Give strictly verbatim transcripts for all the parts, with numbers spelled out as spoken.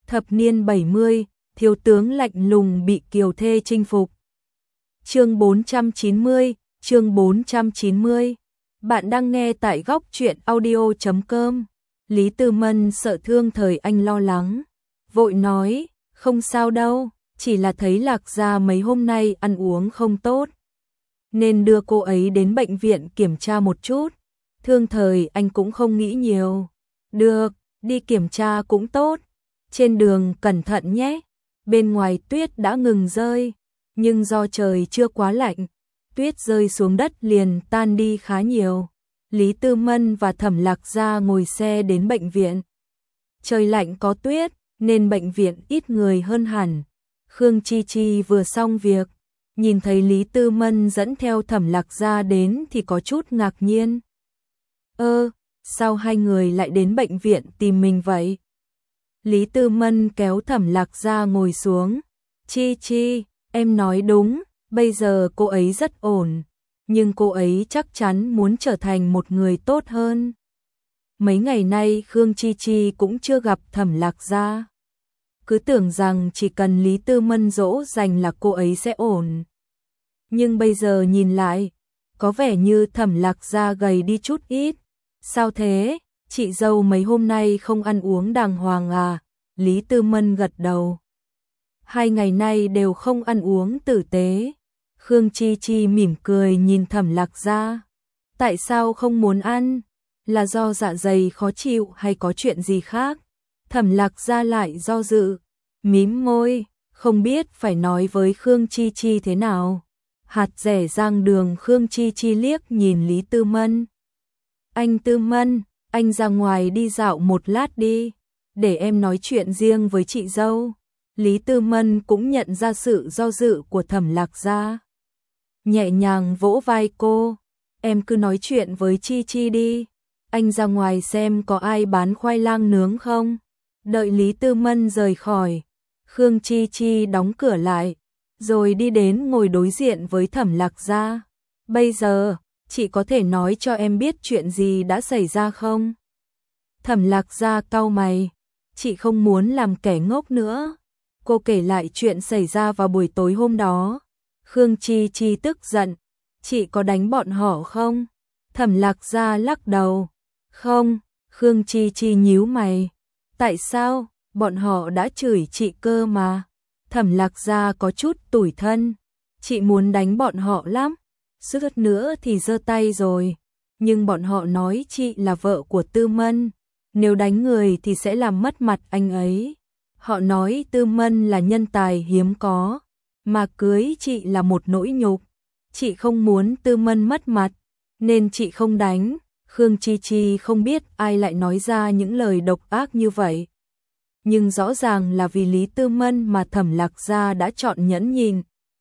Thập niên bảy mươi, thiếu tướng lạnh lùng bị kiều thê chinh phục. Chương bốn trăm chín mươi, chương bốn trăm chín mươi. Bạn đang nghe tại góc truyện audio chấm com. Lý Tư Mân sợ Thương Thời Anh lo lắng, vội nói, không sao đâu, chỉ là thấy Lạc Gia mấy hôm nay ăn uống không tốt, nên đưa cô ấy đến bệnh viện kiểm tra một chút. Thương Thời Anh cũng không nghĩ nhiều, được, đi kiểm tra cũng tốt, trên đường cẩn thận nhé. Bên ngoài tuyết đã ngừng rơi, nhưng do trời chưa quá lạnh, tuyết rơi xuống đất liền tan đi khá nhiều. Lý Tư Mân và Thẩm Lạc Gia ngồi xe đến bệnh viện. Trời lạnh có tuyết, nên bệnh viện ít người hơn hẳn. Khương Chi Chi vừa xong việc, nhìn thấy Lý Tư Mân dẫn theo Thẩm Lạc Gia đến thì có chút ngạc nhiên. Ơ, sao hai người lại đến bệnh viện tìm mình vậy? Lý Tư Mân kéo Thẩm Lạc Gia ngồi xuống. Chi Chi, em nói đúng, bây giờ cô ấy rất ổn, nhưng cô ấy chắc chắn muốn trở thành một người tốt hơn. Mấy ngày nay Khương Chi Chi cũng chưa gặp Thẩm Lạc Gia, cứ tưởng rằng chỉ cần Lý Tư Mân dỗ dành là cô ấy sẽ ổn. Nhưng bây giờ nhìn lại, có vẻ như Thẩm Lạc Gia gầy đi chút ít. Sao thế, chị dâu mấy hôm nay không ăn uống đàng hoàng à? Lý Tư Mân gật đầu. Hai ngày nay đều không ăn uống tử tế. Khương Chi Chi mỉm cười nhìn Thẩm Lạc Gia. Tại sao không muốn ăn? Là do dạ dày khó chịu hay có chuyện gì khác? Thẩm Lạc Gia lại do dự, mím môi, không biết phải nói với Khương Chi Chi thế nào. Hạt rẻ rang đường. Khương Chi Chi liếc nhìn Lý Tư Mân. Anh Tư Mân, anh ra ngoài đi dạo một lát đi, để em nói chuyện riêng với chị dâu. Lý Tư Mân cũng nhận ra sự do dự của Thẩm Lạc Gia, nhẹ nhàng vỗ vai cô, em cứ nói chuyện với Chi Chi đi, anh ra ngoài xem có ai bán khoai lang nướng không. Đợi Lý Tư Mân rời khỏi, Khương Chi Chi đóng cửa lại, rồi đi đến ngồi đối diện với Thẩm Lạc Gia. Bây giờ, chị có thể nói cho em biết chuyện gì đã xảy ra không? Thẩm Lạc Gia cau mày, chị không muốn làm kẻ ngốc nữa. Cô kể lại chuyện xảy ra vào buổi tối hôm đó. Khương Chi Chi tức giận, chị có đánh bọn họ không? Thẩm Lạc Gia lắc đầu, không. Khương Chi Chi nhíu mày, tại sao? Bọn họ đã chửi chị cơ mà. Thẩm Lạc Gia có chút tủi thân, chị muốn đánh bọn họ lắm, suýt nữa thì giơ tay rồi, nhưng bọn họ nói chị là vợ của Tư Mân, nếu đánh người thì sẽ làm mất mặt anh ấy. Họ nói Tư Mân là nhân tài hiếm có, mà cưới chị là một nỗi nhục. Chị không muốn Tư Mân mất mặt, nên chị không đánh. Khương Chi Chi không biết ai lại nói ra những lời độc ác như vậy, nhưng rõ ràng là vì Lý Tư Mân mà Thẩm Lạc Gia đã chọn nhẫn nhịn.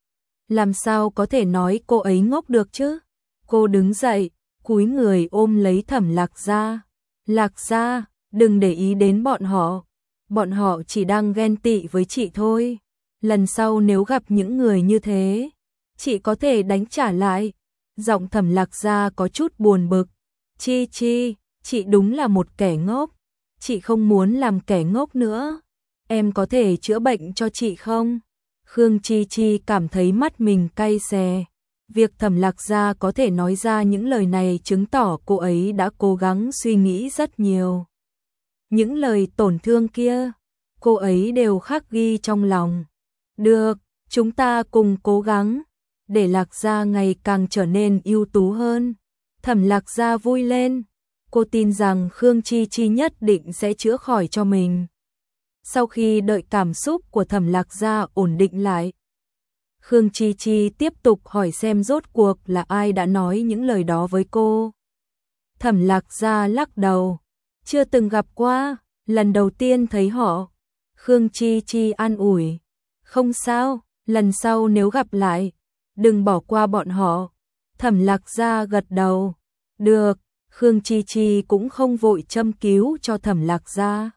Làm sao có thể nói cô ấy ngốc được chứ? Cô đứng dậy, cúi người ôm lấy Thẩm Lạc Gia. Lạc Gia, đừng để ý đến bọn họ. Bọn họ chỉ đang ghen tị với chị thôi. Lần sau nếu gặp những người như thế, chị có thể đánh trả lại. Giọng Thẩm Lạc Gia có chút buồn bực. Chi Chi, chị đúng là một kẻ ngốc. Chị không muốn làm kẻ ngốc nữa. Em có thể chữa bệnh cho chị không? Khương Chi Chi cảm thấy mắt mình cay xè. Việc Thẩm Lạc Gia có thể nói ra những lời này chứng tỏ cô ấy đã cố gắng suy nghĩ rất nhiều. Những lời tổn thương kia, cô ấy đều khắc ghi trong lòng. Được, chúng ta cùng cố gắng, để Lạc Gia ngày càng trở nên ưu tú hơn. Thẩm Lạc Gia vui lên, cô tin rằng Khương Chi Chi nhất định sẽ chữa khỏi cho mình. Sau khi đợi cảm xúc của Thẩm Lạc Gia ổn định lại, Khương Chi Chi tiếp tục hỏi xem rốt cuộc là ai đã nói những lời đó với cô. Thẩm Lạc Gia lắc đầu, chưa từng gặp qua, lần đầu tiên thấy họ. Khương Chi Chi an ủi, không sao, lần sau nếu gặp lại, đừng bỏ qua bọn họ. Thẩm Lạc Gia gật đầu, được. Khương Chi Chi cũng không vội châm cứu cho Thẩm Lạc Gia,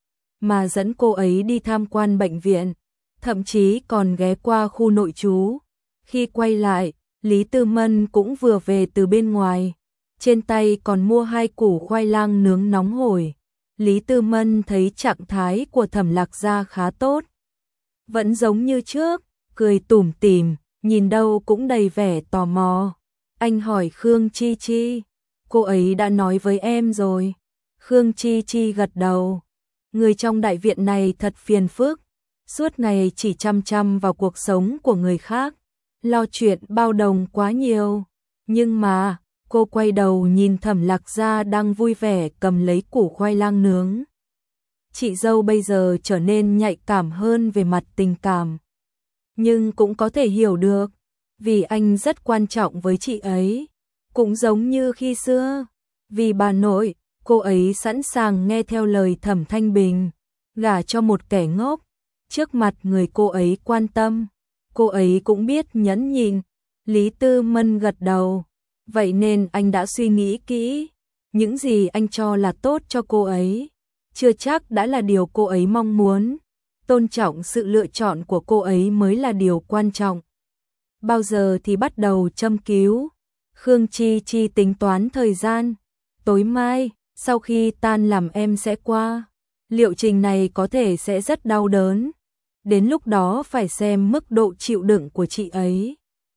mà dẫn cô ấy đi tham quan bệnh viện, thậm chí còn ghé qua khu nội trú. Khi quay lại, Lý Tư Mân cũng vừa về từ bên ngoài, trên tay còn mua hai củ khoai lang nướng nóng hổi. Lý Tư Mân thấy trạng thái của Thẩm Lạc Gia khá tốt. Vẫn giống như trước, cười tủm tỉm, nhìn đâu cũng đầy vẻ tò mò. Anh hỏi Khương Chi Chi, cô ấy đã nói với em rồi. Khương Chi Chi gật đầu. Người trong đại viện này thật phiền phức, suốt ngày chỉ chăm chăm vào cuộc sống của người khác, lo chuyện bao đồng quá nhiều. Nhưng mà, cô quay đầu nhìn Thẩm Lạc Gia đang vui vẻ cầm lấy củ khoai lang nướng. Chị dâu bây giờ trở nên nhạy cảm hơn về mặt tình cảm. Nhưng cũng có thể hiểu được, vì anh rất quan trọng với chị ấy. Cũng giống như khi xưa, vì bà nội, cô ấy sẵn sàng nghe theo lời Thẩm Thanh Bình, gả cho một kẻ ngốc. Trước mặt người cô ấy quan tâm, cô ấy cũng biết nhẫn nhịn. Lý Tư Mân gật đầu. Vậy nên anh đã suy nghĩ kỹ, những gì anh cho là tốt cho cô ấy, chưa chắc đã là điều cô ấy mong muốn. Tôn trọng sự lựa chọn của cô ấy mới là điều quan trọng. Bao giờ thì bắt đầu châm cứu? Khương Chi Chi tính toán thời gian. Tối mai, sau khi tan làm em sẽ qua. Liệu trình này có thể sẽ rất đau đớn. Đến lúc đó phải xem mức độ chịu đựng của chị ấy.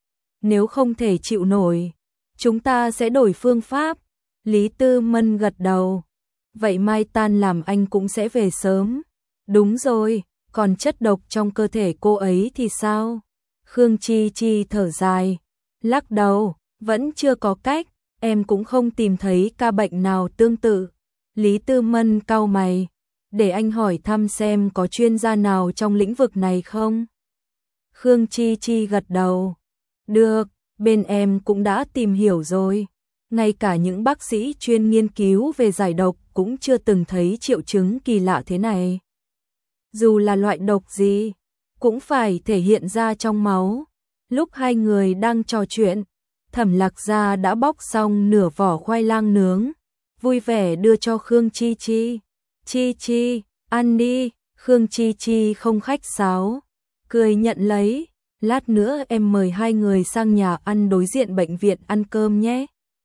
Nếu không thể chịu nổi, chúng ta sẽ đổi phương pháp. Lý Tư Mân gật đầu. Vậy mai tan làm anh cũng sẽ về sớm. Đúng rồi, còn chất độc trong cơ thể cô ấy thì sao? Khương Chi Chi thở dài, lắc đầu, vẫn chưa có cách, em cũng không tìm thấy ca bệnh nào tương tự. Lý Tư Mân cau mày, để anh hỏi thăm xem có chuyên gia nào trong lĩnh vực này không? Khương Chi Chi gật đầu. Được, bên em cũng đã tìm hiểu rồi. Ngay cả những bác sĩ chuyên nghiên cứu về giải độc cũng chưa từng thấy triệu chứng kỳ lạ thế này. Dù là loại độc gì, cũng phải thể hiện ra trong máu. Lúc hai người đang trò chuyện, Thẩm Lạc Gia đã bóc xong nửa vỏ khoai lang nướng, vui vẻ đưa cho Khương Chi Chi. Chi Chi, ăn đi. Khương Chi Chi không khách sáo, cười nhận lấy. Lát nữa em mời hai người sang nhà ăn đối diện bệnh viện ăn cơm nhé.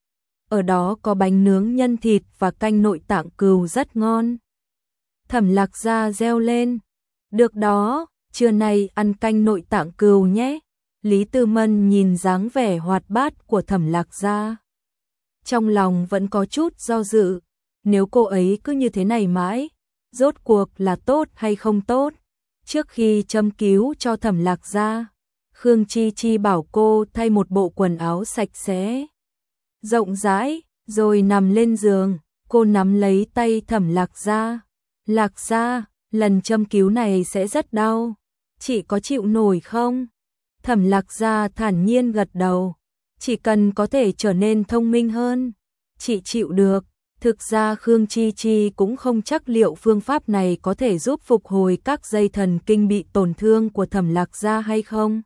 Ở đó có bánh nướng nhân thịt và canh nội tạng cừu rất ngon. Thẩm Lạc Gia reo lên. Được đó, trưa nay ăn canh nội tạng cừu nhé. Lý Tư Mân nhìn dáng vẻ hoạt bát của Thẩm Lạc Gia, trong lòng vẫn có chút do dự. Nếu cô ấy cứ như thế này mãi, rốt cuộc là tốt hay không tốt? Trước khi châm cứu cho Thẩm Lạc Gia, Khương Chi Chi bảo cô thay một bộ quần áo sạch sẽ, rộng rãi, rồi nằm lên giường. Cô nắm lấy tay Thẩm Lạc Gia. Lạc Gia, lần châm cứu này sẽ rất đau, chị có chịu nổi không? Thẩm Lạc Gia thản nhiên gật đầu. Chỉ cần có thể trở nên thông minh hơn, chị chịu được. Thực ra Khương Chi Chi cũng không chắc liệu phương pháp này có thể giúp phục hồi các dây thần kinh bị tổn thương của Thẩm Lạc Gia hay không.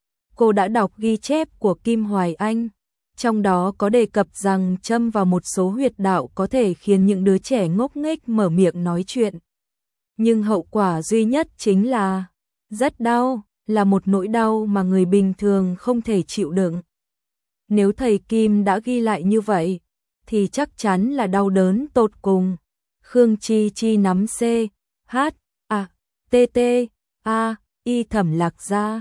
Cô đã đọc ghi chép của Kim Hoài Anh, trong đó có đề cập rằng châm vào một số huyệt đạo có thể khiến những đứa trẻ ngốc nghếch mở miệng nói chuyện. Nhưng hậu quả duy nhất chính là rất đau, là một nỗi đau mà người bình thường không thể chịu đựng. Nếu thầy Kim đã ghi lại như vậy, thì chắc chắn là đau đớn tột cùng. Khương Chi Chi nắm C, H, A, T, T, A, I Thẩm Lạc Gia.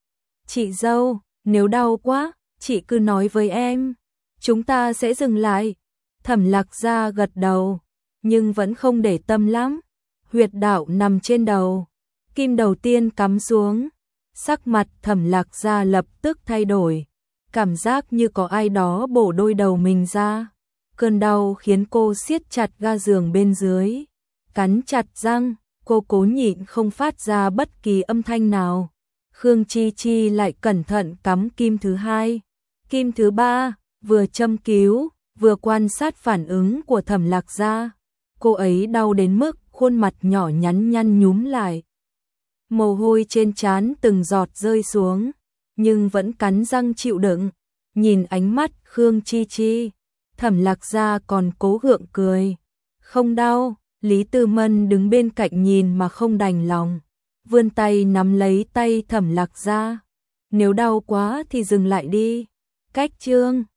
Chị dâu, nếu đau quá, chị cứ nói với em, chúng ta sẽ dừng lại. Thẩm Lạc Gia gật đầu, nhưng vẫn không để tâm lắm. Huyệt đạo nằm trên đầu, kim đầu tiên cắm xuống. Sắc mặt Thẩm Lạc Gia lập tức thay đổi, cảm giác như có ai đó bổ đôi đầu mình ra. Cơn đau khiến cô siết chặt ga giường bên dưới, cắn chặt răng, cô cố nhịn không phát ra bất kỳ âm thanh nào. Khương Chi Chi lại cẩn thận cắm kim thứ hai, kim thứ ba, vừa châm cứu, vừa quan sát phản ứng của Thẩm Lạc Gia. Cô ấy đau đến mức khuôn mặt nhỏ nhắn nhăn nhúm lại. Mồ hôi trên trán từng giọt rơi xuống, nhưng vẫn cắn răng chịu đựng. Nhìn ánh mắt Khương Chi Chi, Thẩm Lạc Gia còn cố gượng cười. Không đau. Lý Tư Mân đứng bên cạnh nhìn mà không đành lòng, vươn tay nắm lấy tay Thẩm Lạc Gia. Nếu đau quá thì dừng lại đi. Cách chương